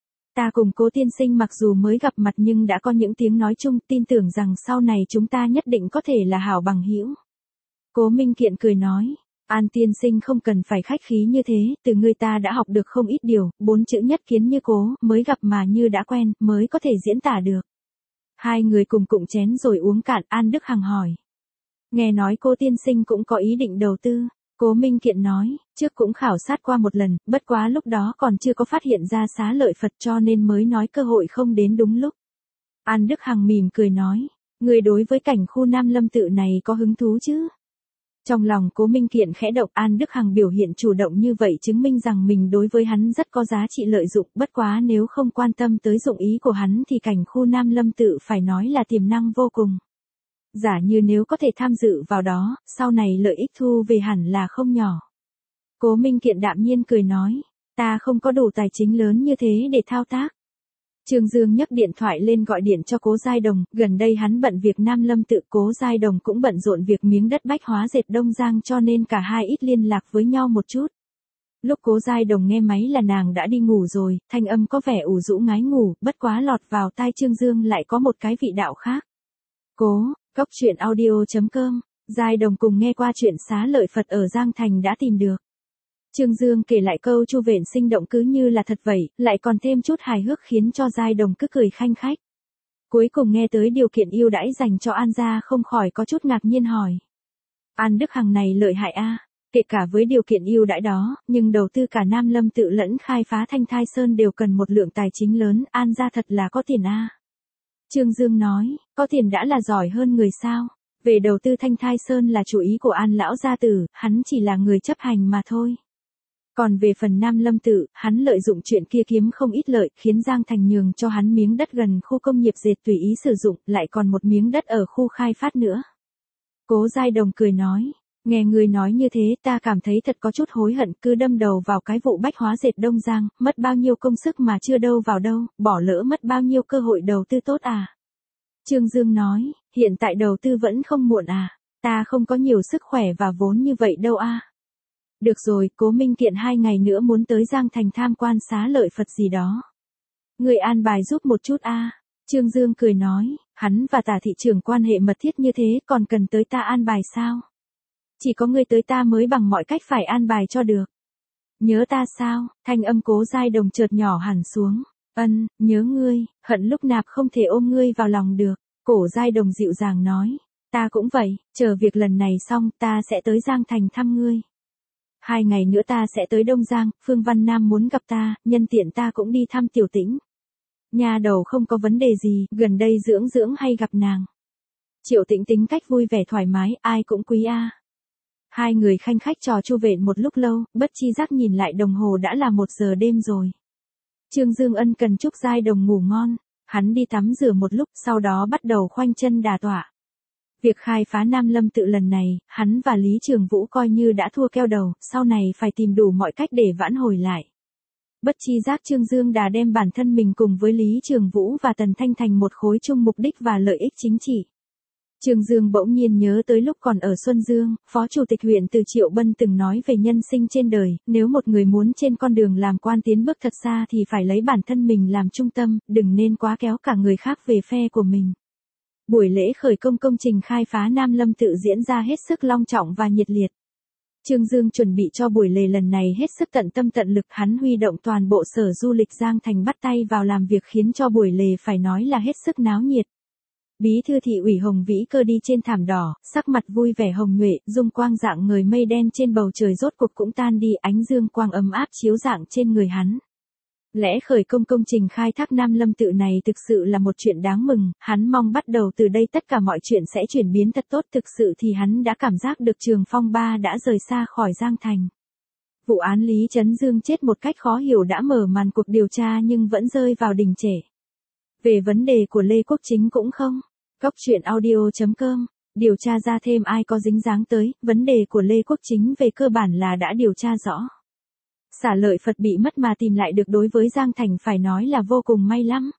Speaker 1: Ta cùng Cố tiên sinh mặc dù mới gặp mặt nhưng đã có những tiếng nói chung, tin tưởng rằng sau này chúng ta nhất định có thể là hảo bằng hữu. Cố Minh Kiện cười nói, An tiên sinh không cần phải khách khí như thế, từ người ta đã học được không ít điều, 4 chữ nhất kiến như cố, mới gặp mà như đã quen, mới có thể diễn tả được. Hai người cùng cụng chén rồi uống cạn, An Đức Hằng hỏi. Nghe nói Cố tiên sinh cũng có ý định đầu tư. Cố Minh Kiện nói, trước cũng khảo sát qua một lần, bất quá lúc đó còn chưa có phát hiện ra xá lợi Phật cho nên mới nói cơ hội không đến đúng lúc. An Đức Hằng mỉm cười nói, người đối với cảnh khu Nam Lâm Tự này có hứng thú chứ? Trong lòng Cố Minh Kiện khẽ động, An Đức Hằng biểu hiện chủ động như vậy chứng minh rằng mình đối với hắn rất có giá trị lợi dụng, bất quá nếu không quan tâm tới dụng ý của hắn thì cảnh khu Nam Lâm Tự phải nói là tiềm năng vô cùng. Giả như nếu có thể tham dự vào đó, sau này lợi ích thu về hẳn là không nhỏ. Cố Minh Kiện đạm nhiên cười nói, ta không có đủ tài chính lớn như thế để thao tác. Trương Dương nhấc điện thoại lên gọi điện cho Cố Giai Đồng, gần đây hắn bận việc Nam Lâm Tự, Cố Giai Đồng cũng bận rộn việc miếng đất bách hóa dệt Đông Giang cho nên cả hai ít liên lạc với nhau một chút. Lúc Cố Giai Đồng nghe máy là nàng đã đi ngủ rồi, thanh âm có vẻ ủ rũ ngái ngủ, bất quá lọt vào tai Trương Dương lại có một cái vị đạo khác. Cóc truyện audio.com, Giai Đồng cùng nghe qua chuyện xá lợi Phật ở Giang Thành đã tìm được. Trương Dương kể lại câu chu vện sinh động cứ như là thật vậy, lại còn thêm chút hài hước khiến cho Giai Đồng cứ cười khanh khách. Cuối cùng nghe tới điều kiện ưu đãi dành cho An gia không khỏi có chút ngạc nhiên hỏi. An Đức Hằng này lợi hại a, kể cả với điều kiện ưu đãi đó, nhưng đầu tư cả Nam Lâm Tự lẫn khai phá Thanh Thai Sơn đều cần một lượng tài chính lớn, An gia thật là có tiền a. Trương Dương nói, có tiền đã là giỏi hơn người sao? Về đầu tư Thanh Thai Sơn là chủ ý của An lão gia tử, hắn chỉ là người chấp hành mà thôi. Còn về phần Nam Lâm Tự, hắn lợi dụng chuyện kia kiếm không ít lợi, khiến Giang Thành nhường cho hắn miếng đất gần khu công nghiệp dệt tùy ý sử dụng, lại còn một miếng đất ở khu khai phát nữa. Cố Giai Đồng cười nói, nghe người nói như thế ta cảm thấy thật có chút hối hận, cứ đâm đầu vào cái vụ bách hóa dệt Đông Giang, mất bao nhiêu công sức mà chưa đâu vào đâu, bỏ lỡ mất bao nhiêu cơ hội đầu tư tốt à. Trương Dương nói, hiện tại đầu tư vẫn không muộn à, ta không có nhiều sức khỏe và vốn như vậy đâu a. Được rồi, Cố Minh Kiện 2 ngày nữa muốn tới Giang Thành tham quan xá lợi Phật gì đó. Người an bài giúp một chút a. Trương Dương cười nói, hắn và Tả thị trưởng quan hệ mật thiết như thế còn cần tới ta an bài sao? Chỉ có người tới ta mới bằng mọi cách phải an bài cho được. Nhớ ta sao? Thanh âm Cố Giai Đồng chợt nhỏ hẳn xuống. Nhớ ngươi, hận lúc nạp không thể ôm ngươi vào lòng được. Cổ Giai Đồng dịu dàng nói, ta cũng vậy, chờ việc lần này xong ta sẽ tới Giang Thành thăm ngươi. 2 ngày nữa ta sẽ tới Đông Giang, Phương Văn Nam muốn gặp ta, nhân tiện ta cũng đi thăm Tiểu Tĩnh. Nhà đầu không có vấn đề gì, gần đây dưỡng hay gặp nàng. Triệu Tĩnh tính cách vui vẻ thoải mái, ai cũng quý a. Hai người khanh khách trò chu vện một lúc lâu, bất chi giác nhìn lại đồng hồ đã là 1 giờ đêm rồi. Trương Dương ân cần chúc Giai Đồng ngủ ngon, hắn đi tắm rửa một lúc, sau đó bắt đầu khoanh chân đả tọa. Việc khai phá Nam Lâm Tự lần này, hắn và Lý Trường Vũ coi như đã thua keo đầu, sau này phải tìm đủ mọi cách để vãn hồi lại. Bất chi giác Trương Dương đã đem bản thân mình cùng với Lý Trường Vũ và Tần Thanh thành một khối chung mục đích và lợi ích chính trị. Trương Dương bỗng nhiên nhớ tới lúc còn ở Xuân Dương, Phó Chủ tịch huyện Từ Triệu Bân từng nói về nhân sinh trên đời, nếu một người muốn trên con đường làm quan tiến bước thật xa thì phải lấy bản thân mình làm trung tâm, đừng nên quá kéo cả người khác về phe của mình. Buổi lễ khởi công công trình khai phá Nam Lâm Tự diễn ra hết sức long trọng và nhiệt liệt. Trương Dương chuẩn bị cho buổi lễ lần này hết sức tận tâm tận lực, hắn huy động toàn bộ sở du lịch Giang Thành bắt tay vào làm việc khiến cho buổi lễ phải nói là hết sức náo nhiệt. Bí thư thị ủy Hồng Vĩ Cơ đi trên thảm đỏ, sắc mặt vui vẻ hồng nhuệ, dung quang dạng người mây đen trên bầu trời rốt cuộc cũng tan đi, ánh dương quang ấm áp chiếu dạng trên người hắn. Lẽ khởi công công trình khai thác Nam Lâm Tự này thực sự là một chuyện đáng mừng, hắn mong bắt đầu từ đây tất cả mọi chuyện sẽ chuyển biến thật tốt, thực sự thì hắn đã cảm giác được Trường Phong Ba đã rời xa khỏi Giang Thành. Vụ án Lý Chấn Dương chết một cách khó hiểu đã mở màn cuộc điều tra nhưng vẫn rơi vào đình trệ. Về vấn đề của Lê Quốc Chính cũng không. Cóc truyện audio.com, điều tra ra thêm ai có dính dáng tới, vấn đề của Lê Quốc Chính về cơ bản là đã điều tra rõ. Xả lợi Phật bị mất mà tìm lại được đối với Giang Thành phải nói là vô cùng may lắm.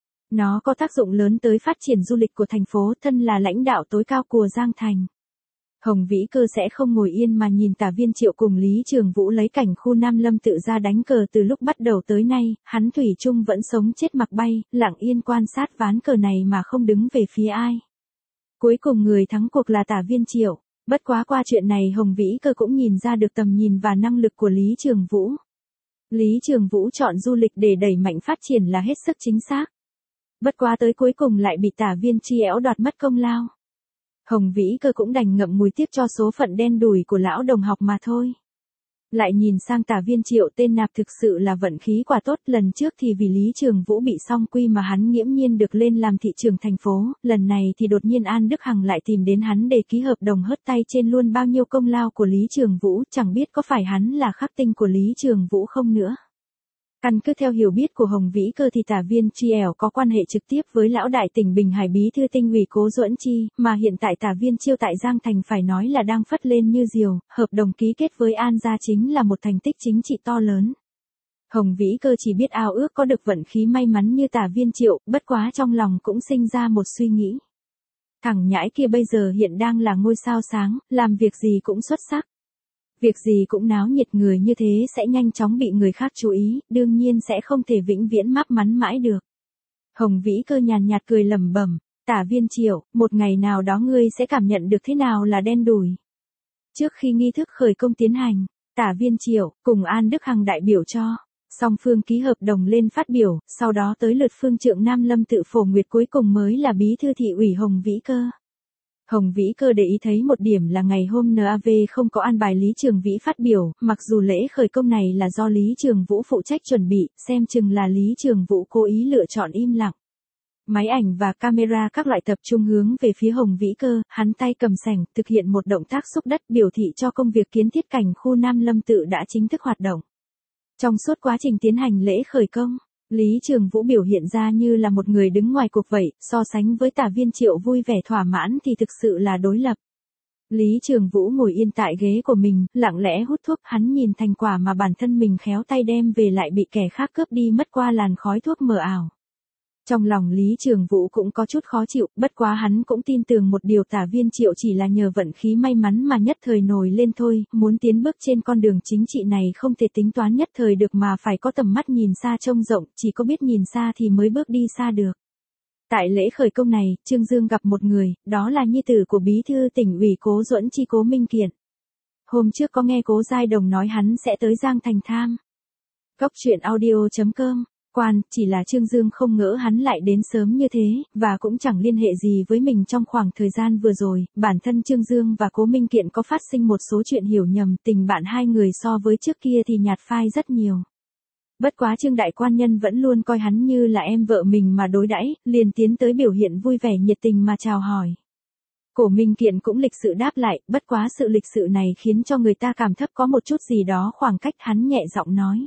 Speaker 1: Nó có tác dụng lớn tới phát triển du lịch của thành phố, thân là lãnh đạo tối cao của Giang Thành. Hồng Vĩ Cơ sẽ không ngồi yên mà nhìn Tả Viên Triệu cùng Lý Trường Vũ lấy cảnh khu Nam Lâm Tự ra đánh cờ từ lúc bắt đầu tới nay, hắn thủy chung vẫn sống chết mặc bay, lặng yên quan sát ván cờ này mà không đứng về phía ai. Cuối cùng người thắng cuộc là Tả Viên Triệu, bất quá qua chuyện này Hồng Vĩ Cơ cũng nhìn ra được tầm nhìn và năng lực của Lý Trường Vũ. Lý Trường Vũ chọn du lịch để đẩy mạnh phát triển là hết sức chính xác. Bất quá tới cuối cùng lại bị Tả Viên Chiểu đoạt mất công lao. Hồng Vĩ Cơ cũng đành ngậm ngùi tiếp cho số phận đen đủi của lão đồng học mà thôi. Lại nhìn sang Tả Viên Triệu, tên nạp thực sự là vận khí quả tốt, lần trước thì vì Lý Trường Vũ bị song quy mà hắn nghiễm nhiên được lên làm thị trưởng thành phố, lần này thì đột nhiên An Đức Hằng lại tìm đến hắn để ký hợp đồng hớt tay trên luôn bao nhiêu công lao của Lý Trường Vũ, chẳng biết có phải hắn là khắc tinh của Lý Trường Vũ không nữa. Căn cứ theo hiểu biết của Hồng Vĩ Cơ thì Tả Viên Chiểu có quan hệ trực tiếp với lão đại tỉnh Bình Hải bí thư Tinh ủy Cố Duẫn Chi, mà hiện tại Tả Viên Chiêu tại Giang Thành phải nói là đang phất lên như diều, hợp đồng ký kết với An gia chính là một thành tích chính trị to lớn. Hồng Vĩ Cơ chỉ biết ao ước có được vận khí may mắn như Tả Viên Triệu, bất quá trong lòng cũng sinh ra một suy nghĩ. Thằng nhãi kia bây giờ hiện đang là ngôi sao sáng, làm việc gì cũng xuất sắc. Việc gì cũng náo nhiệt, người như thế sẽ nhanh chóng bị người khác chú ý, đương nhiên sẽ không thể vĩnh viễn mắc mắn mãi được. Hồng Vĩ Cơ nhàn nhạt cười lẩm bẩm, Tả Viên Triệu, một ngày nào đó ngươi sẽ cảm nhận được thế nào là đen đủi. Trước khi nghi thức khởi công tiến hành, Tả Viên Triệu cùng An Đức Hằng đại biểu cho song phương ký hợp đồng lên phát biểu, sau đó tới lượt phương trượng Nam Lâm Tự Phổ Nguyệt, cuối cùng mới là bí thư thị ủy Hồng Vĩ Cơ. Hồng Vĩ Cơ để ý thấy một điểm là ngày hôm NAV không có an bài Lý Trường Vĩ phát biểu, mặc dù lễ khởi công này là do Lý Trường Vũ phụ trách chuẩn bị, xem chừng là Lý Trường Vũ cố ý lựa chọn im lặng. Máy ảnh và camera các loại tập trung hướng về phía Hồng Vĩ Cơ, hắn tay cầm sảnh, thực hiện một động tác xúc đất biểu thị cho công việc kiến thiết cảnh khu Nam Lâm Tự đã chính thức hoạt động. Trong suốt quá trình tiến hành lễ khởi công, Lý Trường Vũ biểu hiện ra như là một người đứng ngoài cuộc vậy, so sánh với Tả Viên Triệu vui vẻ thỏa mãn thì thực sự là đối lập. Lý Trường Vũ ngồi yên tại ghế của mình, lặng lẽ hút thuốc, hắn nhìn thành quả mà bản thân mình khéo tay đem về lại bị kẻ khác cướp đi mất qua làn khói thuốc mờ ảo. Trong lòng Lý Trường Vũ cũng có chút khó chịu, bất quá hắn cũng tin tưởng một điều, Tả Viên Triệu chỉ là nhờ vận khí may mắn mà nhất thời nổi lên thôi, muốn tiến bước trên con đường chính trị này không thể tính toán nhất thời được mà phải có tầm mắt nhìn xa trông rộng, chỉ có biết nhìn xa thì mới bước đi xa được. Tại lễ khởi công này, Trương Dương gặp một người, đó là nhi tử của bí thư tỉnh ủy Cố Duẫn Chi Cố Minh Kiện. Hôm trước có nghe Cố Giai Đồng nói hắn sẽ tới Giang Thành thăm. Góc truyện audio.com chỉ là Trương Dương không ngỡ hắn lại đến sớm như thế, và cũng chẳng liên hệ gì với mình trong khoảng thời gian vừa rồi, bản thân Trương Dương và Cố Minh Kiện có phát sinh một số chuyện hiểu nhầm, tình bạn hai người so với trước kia thì nhạt phai rất nhiều. Bất quá Trương đại quan nhân vẫn luôn coi hắn như là em vợ mình mà đối đãi, liền tiến tới biểu hiện vui vẻ nhiệt tình mà chào hỏi. Cố Minh Kiện cũng lịch sự đáp lại, bất quá sự lịch sự này khiến cho người ta cảm thấp có một chút gì đó khoảng cách, hắn nhẹ giọng nói.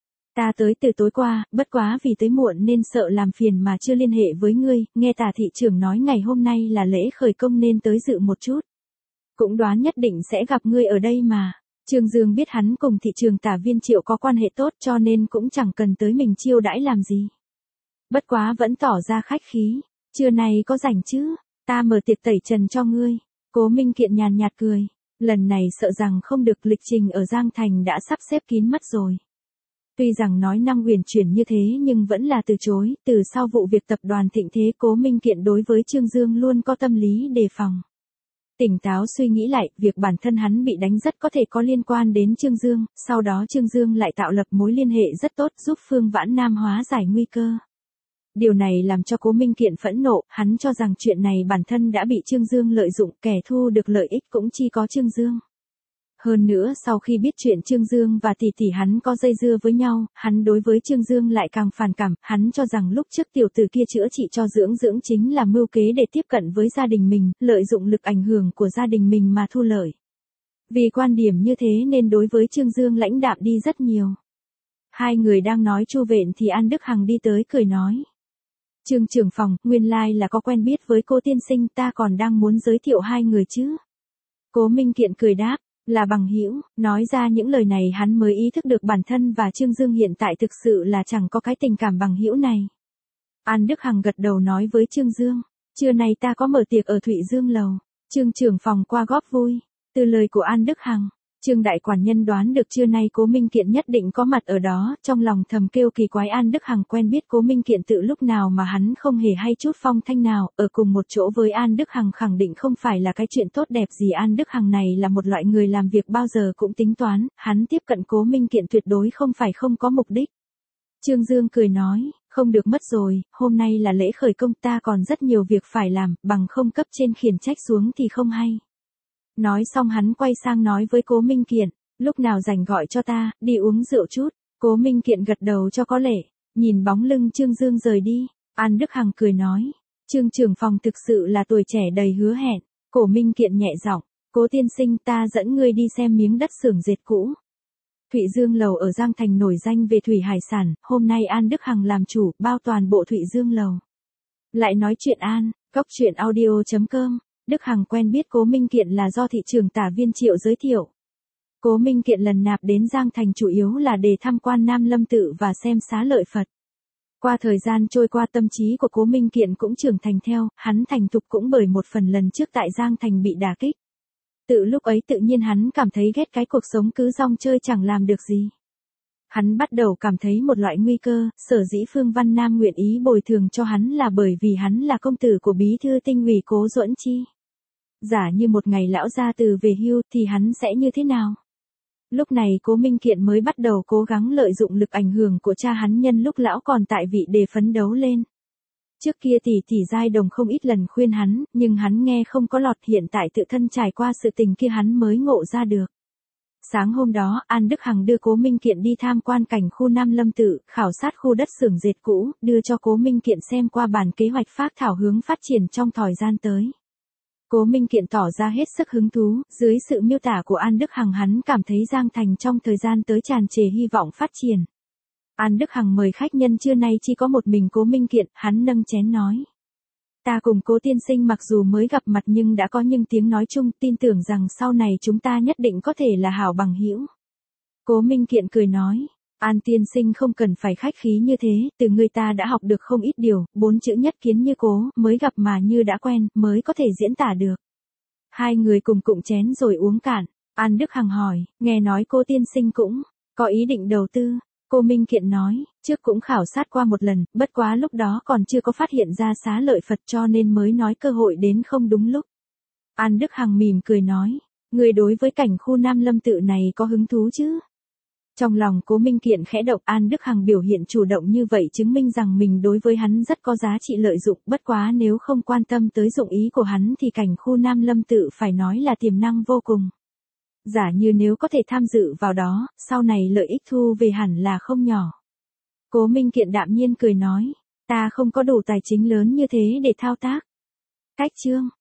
Speaker 1: Ta tới từ tối qua, bất quá vì tới muộn nên sợ làm phiền mà chưa liên hệ với ngươi, nghe Tả thị trưởng nói ngày hôm nay là lễ khởi công nên tới dự một chút. Cũng đoán nhất định sẽ gặp ngươi ở đây mà. Trương Dương biết hắn cùng thị trường Tả Viên Triệu có quan hệ tốt cho nên cũng chẳng cần tới mình chiêu đãi làm gì. Bất quá vẫn tỏ ra khách khí, trưa nay có rảnh chứ, ta mở tiệc tẩy trần cho ngươi. Cố Minh Kiện nhàn nhạt cười, lần này sợ rằng không được, lịch trình ở Giang Thành đã sắp xếp kín mất rồi. Tuy rằng nói năng uyển chuyển như thế nhưng vẫn là từ chối, từ sau vụ việc tập đoàn Thịnh Thế Cố Minh Kiện đối với Trương Dương luôn có tâm lý đề phòng. Tỉnh táo suy nghĩ lại, việc bản thân hắn bị đánh rất có thể có liên quan đến Trương Dương, sau đó Trương Dương lại tạo lập mối liên hệ rất tốt giúp Phương Vãn Nam hóa giải nguy cơ. Điều này làm cho Cố Minh Kiện phẫn nộ, hắn cho rằng chuyện này bản thân đã bị Trương Dương lợi dụng, kẻ thu được lợi ích cũng chỉ có Trương Dương. Hơn nữa sau khi biết chuyện Trương Dương và tỷ tỷ hắn có dây dưa với nhau, hắn đối với Trương Dương lại càng phản cảm, hắn cho rằng lúc trước tiểu tử kia chữa trị cho dưỡng chính là mưu kế để tiếp cận với gia đình mình, lợi dụng lực ảnh hưởng của gia đình mình mà thu lợi. Vì quan điểm như thế nên đối với Trương Dương lãnh đạm đi rất nhiều. Hai người đang nói chu vện thì An Đức Hằng đi tới cười nói. Trương trưởng phòng, nguyên lai là có quen biết với cô tiên sinh, ta còn đang muốn giới thiệu hai người chứ. Cố Minh Kiện cười đáp. Là bằng hữu, nói ra những lời này hắn mới ý thức được bản thân và Trương Dương hiện tại thực sự là chẳng có cái tình cảm bằng hữu này. An Đức Hằng gật đầu nói với Trương Dương, trưa nay ta có mở tiệc ở Thụy Dương Lầu, Trương trưởng phòng qua góp vui. Từ lời của An Đức Hằng, Trương đại quản nhân đoán được trưa nay Cố Minh Kiện nhất định có mặt ở đó, trong lòng thầm kêu kỳ quái, An Đức Hằng quen biết Cố Minh Kiện từ lúc nào mà hắn không hề hay chút phong thanh nào, ở cùng một chỗ với An Đức Hằng khẳng định không phải là cái chuyện tốt đẹp gì. An Đức Hằng này là một loại người làm việc bao giờ cũng tính toán, hắn tiếp cận Cố Minh Kiện tuyệt đối không phải không có mục đích. Trương Dương cười nói, không được mất rồi, hôm nay là lễ khởi công, ta còn rất nhiều việc phải làm, bằng không cấp trên khiển trách xuống thì không hay. Nói xong hắn quay sang nói với Cố Minh Kiện, lúc nào rảnh gọi cho ta, đi uống rượu chút. Cố Minh Kiện gật đầu cho có lệ, nhìn bóng lưng Trương Dương rời đi, An Đức Hằng cười nói, Trương trưởng phòng thực sự là tuổi trẻ đầy hứa hẹn. Cố Minh Kiện nhẹ giọng, Cố tiên sinh, ta dẫn ngươi đi xem miếng đất xưởng dệt cũ. Thụy Dương Lầu ở Giang Thành nổi danh về thủy hải sản, hôm nay An Đức Hằng làm chủ, bao toàn bộ Thụy Dương Lầu. Lại nói chuyện An, góc truyện audio.com. Đức Hằng quen biết Cố Minh Kiện là do thị trưởng Tả Viên Triệu giới thiệu. Cố Minh Kiện lần nạp đến Giang Thành chủ yếu là để tham quan Nam Lâm Tự và xem xá lợi Phật. Qua thời gian trôi qua tâm trí của Cố Minh Kiện cũng trưởng thành theo, hắn thành thục cũng bởi một phần lần trước tại Giang Thành bị đả kích. Tự lúc ấy tự nhiên hắn cảm thấy ghét cái cuộc sống cứ rong chơi chẳng làm được gì. Hắn bắt đầu cảm thấy một loại nguy cơ, sở dĩ Phương Văn Nam nguyện ý bồi thường cho hắn là bởi vì hắn là công tử của bí thư Tinh ủy Cố Duẫn Chi. Giả như một ngày lão gia từ về hưu thì hắn sẽ như thế nào? Lúc này Cố Minh Kiện mới bắt đầu cố gắng lợi dụng lực ảnh hưởng của cha hắn nhân lúc lão còn tại vị để phấn đấu lên. Trước kia tỷ Giai Đồng không ít lần khuyên hắn, nhưng hắn nghe không có lọt, hiện tại tự thân trải qua sự tình kia hắn mới ngộ ra được. Sáng hôm đó, An Đức Hằng đưa Cố Minh Kiện đi tham quan cảnh khu Nam Lâm Tự, khảo sát khu đất xưởng dệt cũ, đưa cho Cố Minh Kiện xem qua bản kế hoạch phác thảo hướng phát triển trong thời gian tới. Cố Minh Kiện tỏ ra hết sức hứng thú, dưới sự miêu tả của An Đức Hằng hắn cảm thấy Giang Thành trong thời gian tới tràn trề hy vọng phát triển. An Đức Hằng mời khách nhân trưa nay chỉ có một mình Cố Minh Kiện, hắn nâng chén nói. Ta cùng Cố tiên sinh mặc dù mới gặp mặt nhưng đã có những tiếng nói chung, tin tưởng rằng sau này chúng ta nhất định có thể là hảo bằng hữu. Cố Minh Kiện cười nói, An tiên sinh không cần phải khách khí như thế, từ người ta đã học được không ít điều, 4 chữ nhất kiến như cố, mới gặp mà như đã quen, mới có thể diễn tả được. Hai người cùng cụng chén rồi uống cạn. An Đức Hằng hỏi, nghe nói Cố tiên sinh cũng có ý định đầu tư. Cố Minh Kiện nói, trước cũng khảo sát qua một lần, bất quá lúc đó còn chưa có phát hiện ra xá lợi Phật cho nên mới nói cơ hội đến không đúng lúc. An Đức Hằng mỉm cười nói, người đối với cảnh khu Nam Lâm Tự này có hứng thú chứ? Trong lòng Cố Minh Kiện khẽ động, An Đức Hằng biểu hiện chủ động như vậy chứng minh rằng mình đối với hắn rất có giá trị lợi dụng, bất quá nếu không quan tâm tới dụng ý của hắn thì cảnh khu Nam Lâm Tự phải nói là tiềm năng vô cùng. Giả như nếu có thể tham dự vào đó, sau này lợi ích thu về hẳn là không nhỏ. Cố Minh Kiện đạm nhiên cười nói, ta không có đủ tài chính lớn như thế để thao tác. Cách chương